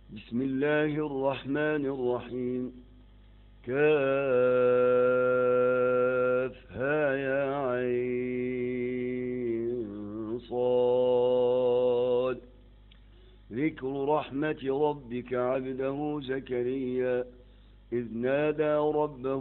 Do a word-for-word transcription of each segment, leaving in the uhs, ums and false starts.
بسم الله الرحمن الرحيم. كافها يا عين صاد. ذكر رحمة ربك عبده زكريا إذ نادى ربه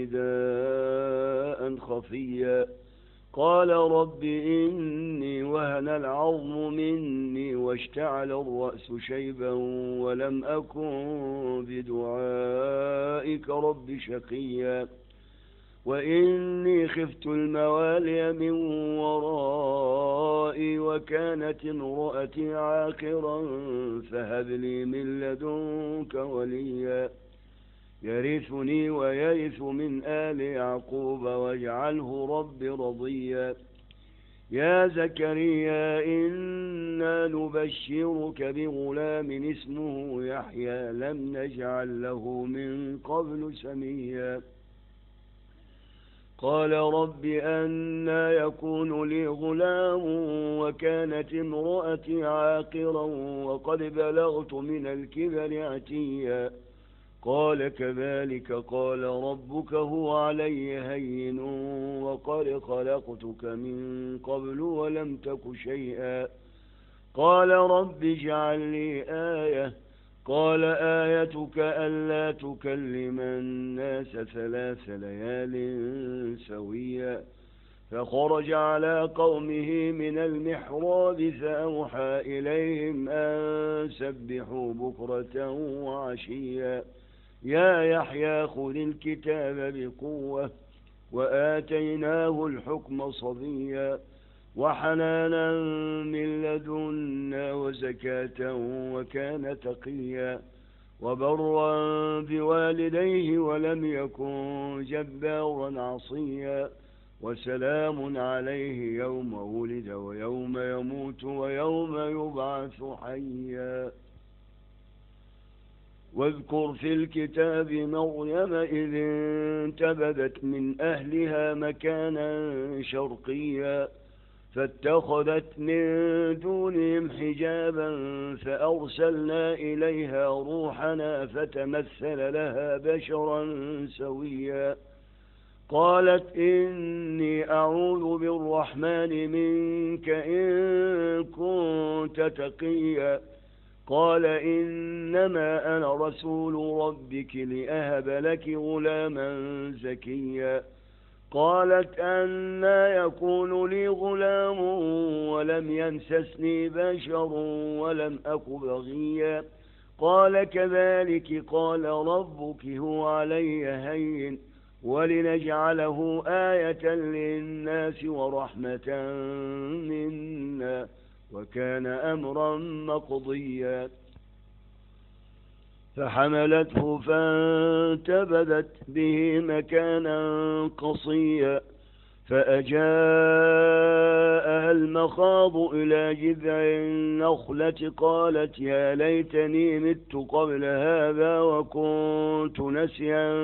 نداء خفيا قال رب إني وهن العظم مني واشتعل الرأس شيبا ولم أكن بدعائك رب شقيا وإني خفت الموالي من ورائي وكانت امرأتي عاقرا فهب لي من لدنك وليا يرثني ويرث من آل يعقوب واجعله رب رضيا. يا زكريا إنا نبشرك بغلام اسمه يحيى لم نجعل له من قبل سميا قال رب أنى يكون لي غلام وكانت امرأتي عاقرا وقد بلغت من الكبر عتيا قال كذلك قال ربك هو علي هين وقد خلقتك من قبل ولم تك شيئا قال رب اجعل لي آية قال آيتك ألا تكلم الناس ثلاث ليال سويا فخرج على قومه من المحراب فأوحى إليهم أن سبحوا بكرة وعشيا يا يحيى خذ الكتاب بقوة وآتيناه الحكم صبيا وحنانا من لدنا وزكاة وكان تقيا وبرا بوالديه ولم يكن جبارا عصيا وسلام عليه يوم ولد ويوم يموت ويوم يبعث حيا. واذكر في الكتاب مريم إذ انتبذت من أهلها مكانا شرقيا فاتخذت من دونهم حجابا فأرسلنا إليها روحنا فتمثل لها بشرا سويا قالت إني أعوذ بالرحمن منك إن كنت تقيا قال إنما أنا رسول ربك لأهب لك غلاما زكيا قالت أنى يكون لي غلام ولم يمسسني بشر ولم أك بغيا قال كذلك قال ربك هو علي هين ولنجعله آية للناس ورحمة منا وكان أمرا مقضيا فحملته فانتبذت به مكانا قصيا فأجاءها المخاض إلى جذع النخلة قالت يا ليتني مت قبل هذا وكنت نسيا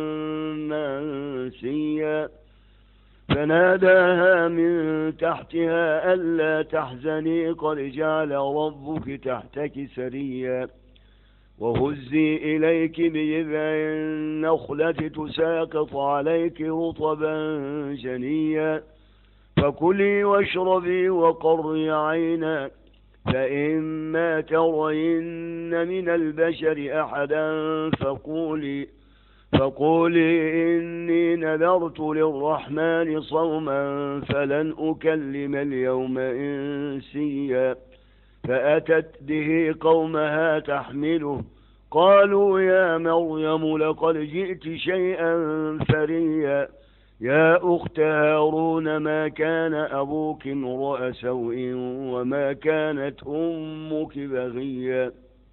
منسيا فناداها من تحتها ألا تحزني قد جعل ربك تحتك سريا وهزي إليك بجذع النخلة تساقط عليك رطبا جنيا فكلي واشربي وقري عينا فإما ترين من البشر أحدا فقولي فقولي إني نذرت للرحمن صوما فلن أكلم اليوم إنسيا فأتت به قومها تحمله قالوا يا مريم لقد جئت شيئا فريا يا أخت هارون ما كان أبوك امرأ سوء وما كانت أمك بغيا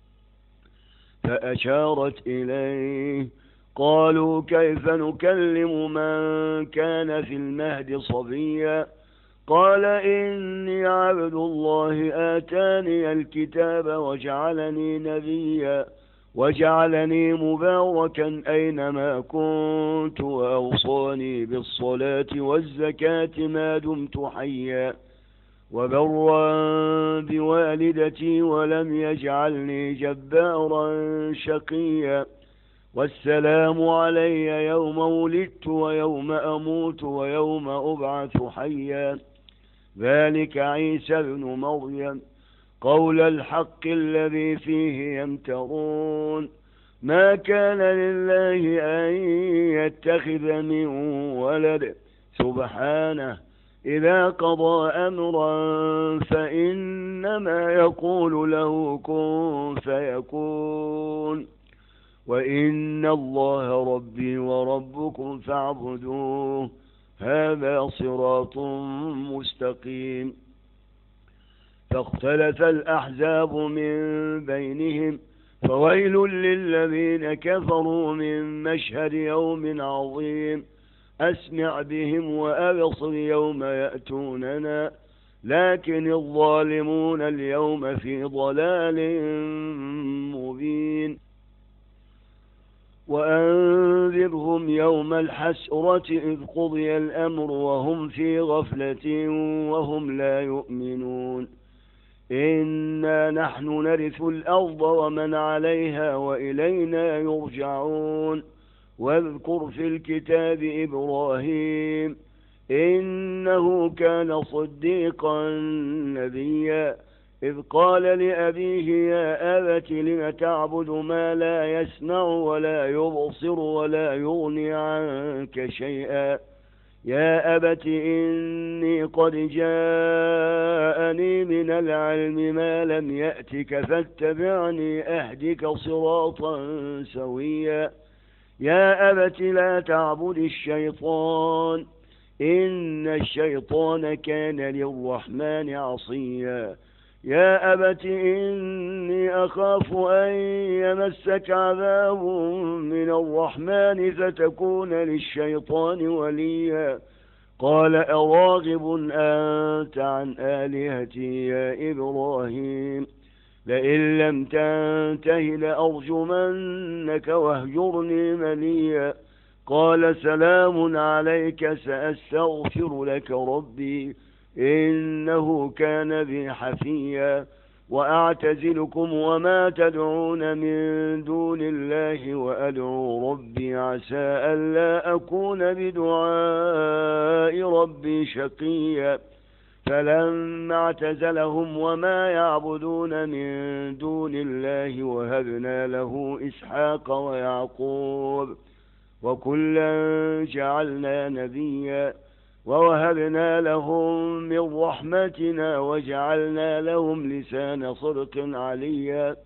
فأشارت إليه قالوا كيف نكلم من كان في المهد صبيا قال إني عبد الله آتاني الكتاب وجعلني نبيا وجعلني مباركا أينما كنت وأوصاني بالصلاة والزكاة ما دمت حيا وبرا بوالدتي ولم يجعلني جبارا شقيا. والسلام علي يوم ولدت ويوم أموت ويوم أبعث حيا. ذلك عيسى ابن مريم قول الحق الذي فيه يمترون. ما كان لله أن يتخذ من ولد سبحانه، إذا قضى أمرا فإنما يقول له كن فيكون. وإن الله ربي وربكم فاعبدوه، هذا صراط مستقيم. فاختلف الأحزاب من بينهم، فويل للذين كفروا من مشهد يوم عظيم. أسمع بهم وأبصر يوم يأتوننا، لكن الظالمون اليوم في ضلال مبين. وأنذرهم يوم الحسرة إذ قضي الأمر وهم في غفلة وهم لا يؤمنون. إنا نحن نرث الأرض ومن عليها وإلينا يرجعون. واذكر في الكتاب إبراهيم إنه كان صديقا نبيا، إذ قال لأبيه يا أبت لم تعبد ما لا يسمع ولا يبصر ولا يغني عنك شيئا. يا أبت إني قد جاءني من العلم ما لم يأتك فاتبعني أهدك صراطا سويا. يا أبت لا تعبد الشيطان إن الشيطان كان للرحمن عصيا. يا أبت إني أخاف أن يمسك عذاب من الرحمن فتكون للشيطان وليا. قال أراغب أنت عن آلهتي يا إبراهيم؟ لئن لم تنته لأرجمنك واهجرني مليا. قال سلام عليك سأستغفر لك ربي إنه كان بي حفيا. وأعتزلكم وما تدعون من دون الله وأدعو ربي عسى ألا أكون بدعاء ربي شقيا. فلما اعتزلهم وما يعبدون من دون الله وهبنا له إسحاق ويعقوب وكلا جعلنا نبيا. ووهبنا لهم من رحمتنا وجعلنا لهم لسان صدق عليا.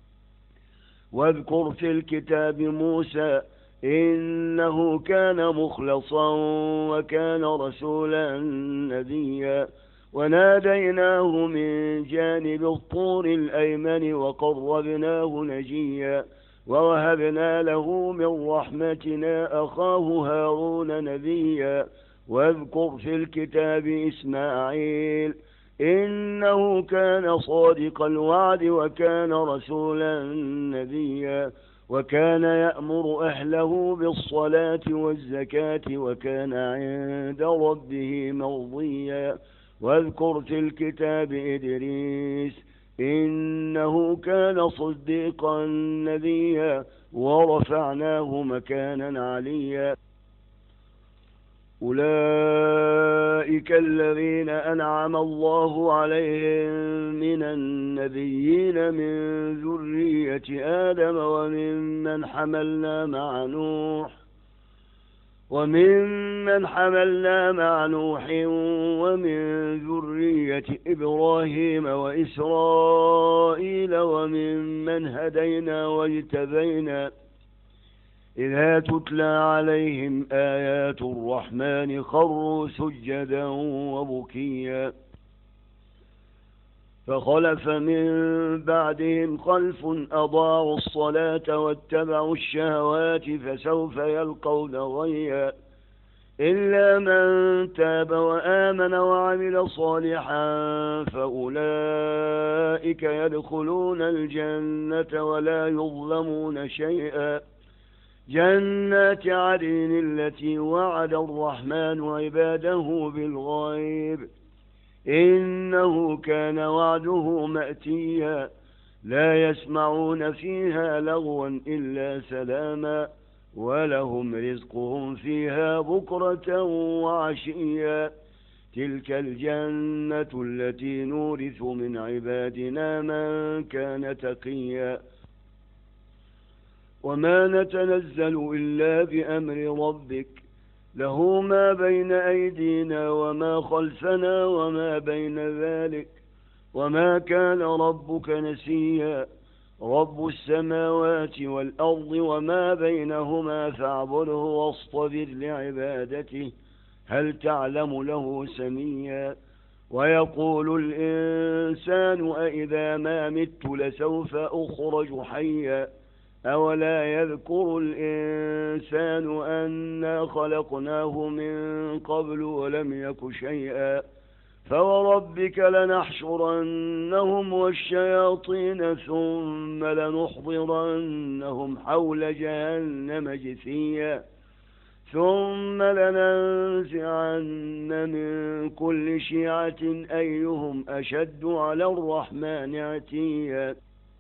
واذكر في الكتاب موسى إنه كان مخلصا وكان رسولا نبيا. وناديناه من جانب الطور الأيمن وقربناه نجيا. ووهبنا له من رحمتنا أخاه هارون نبيا. واذكر في الكتاب إسماعيل إنه كان صادق الوعد وكان رسولا نبيا. وكان يأمر أهله بالصلاة والزكاة وكان عند ربه مرضيا. واذكر في الكتاب إدريس إنه كان صديقا نبيا ورفعناه مكانا عليا. أولئك الذين أنعم الله عليهم من النبيين من ذرية آدم وممن حملنا مع نوح وممن حملنا مع نوح ومن ذرية إبراهيم وإسرائيل وممن هدينا واجتبينا. إذا تتلى عليهم آيات الرحمن خروا سجدا وبكيا. فخلف من بعدهم خلف أضاعوا الصلاة واتبعوا الشهوات فسوف يلقون غيا. إلا من تاب وآمن وعمل صالحا فأولئك يدخلون الجنة ولا يظلمون شيئا. جنات عدن التي وعد الرحمن عباده بالغيب إنه كان وعده مأتيا لا يسمعون فيها لغوا إلا سلاما ولهم رزقهم فيها بكرة وعشيا تلك الجنة التي نورث من عبادنا من كان تقيا وما نتنزل إلا بأمر ربك له ما بين أيدينا وما خلفنا وما بين ذلك وما كان ربك نسيا رب السماوات والأرض وما بينهما فاعبده واصطبر لعبادته هل تعلم له سميا ويقول الإنسان أإذا ما مت لسوف أخرج حيا أولا يذكر الإنسان أنا خلقناه من قبل ولم يك شيئا فوربك لنحشرنهم والشياطين ثم لنحضرنهم حول جهنم جثيا ثم لننزعن من كل شيعة أيهم أشد على الرحمن عتيا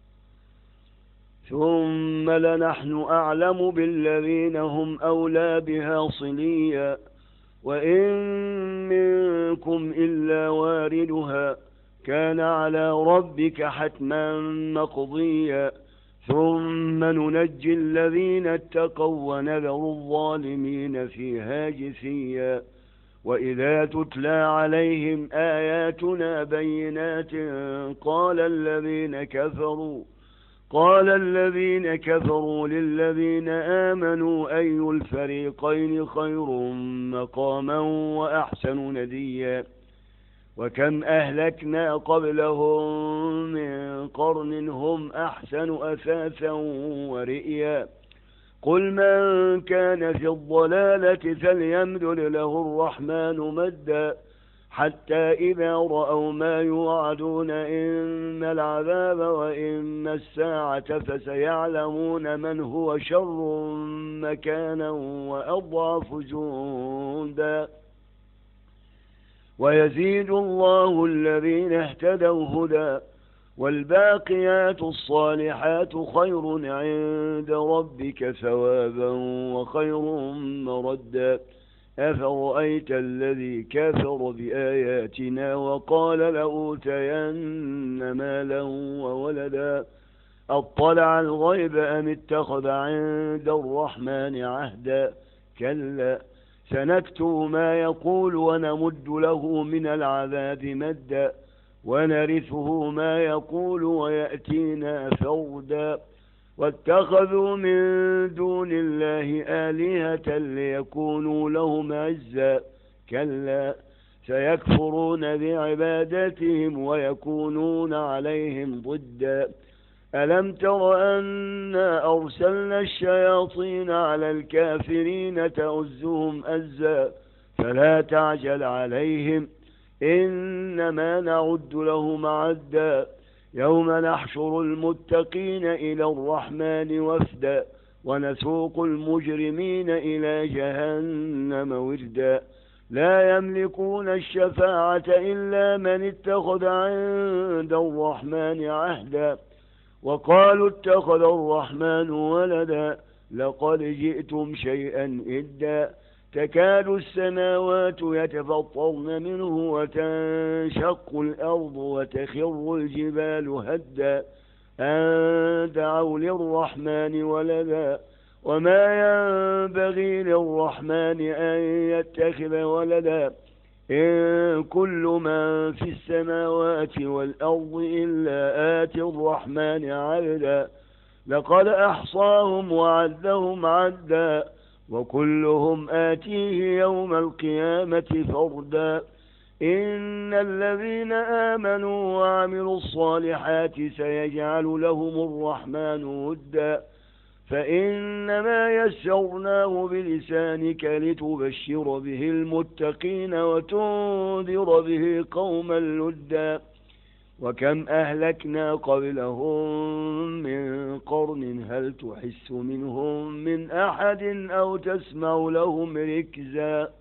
ثم لنحن أعلم بالذين هم أولى بها صليا وإن منكم إلا واردها كان على ربك حتما مقضيا ثم ننجي الذين اتقوا ونذر الظالمين فيها جثيا وإذا تتلى عليهم آياتنا بينات قال الذين كفروا قال الذين كفروا للذين آمنوا أي الفريقين خير مقاما وأحسن نديا وكم أهلكنا قبلهم من قرن هم أحسن أثاثا ورئيا قل من كان في الضلالة فليمدد له الرحمن مدا حتى إذا رأوا ما يوعدون إما العذاب وإما الساعة فسيعلمون من هو شر مكانا وأضعف جندا ويزيد الله الذين اهتدوا هدى والباقيات الصالحات خير عند ربك ثوابا وخير مردا أفرأيت الذي كفر بآياتنا وقال لأوتين مالا وولدا أطلع الغيب أم اتخذ عند الرحمن عهدا كلا سنكتب ما يقول ونمد له من العذاب مدا ونرثه ما يقول ويأتينا فردا واتخذوا من دون الله آلهة ليكونوا لهم عزا كلا سيكفرون بعبادتهم ويكونون عليهم ضدا ألم تر أنا أرسلنا الشياطين على الكافرين تؤزهم أزا فلا تعجل عليهم إنما نعد لهم عدا يوم نحشر المتقين إلى الرحمن وفدا ونسوق المجرمين إلى جهنم وردا لا يملكون الشفاعة إلا من اتخذ عند الرحمن عهدا وقالوا اتخذ الرحمن ولدا لقد جئتم شيئا إدا تكاد السماوات يتفطرن منه وتنشق الأرض وتخر الجبال هدا أن دعوا للرحمن ولدا وما ينبغي للرحمن أن يتخذ ولدا إن كل من في السماوات والأرض إلا آتي الرحمن عبدا لقد أحصاهم وعدهم عدا وكلهم آتيه يوم القيامة فردا إن الذين آمنوا وعملوا الصالحات سيجعل لهم الرحمن ودا فإنما يسرناه بلسانك لتبشر به المتقين وتنذر به قوما لدا وكم أهلكنا قبلهم من قرن هل تحس منهم من أحد أو تسمع لهم ركزا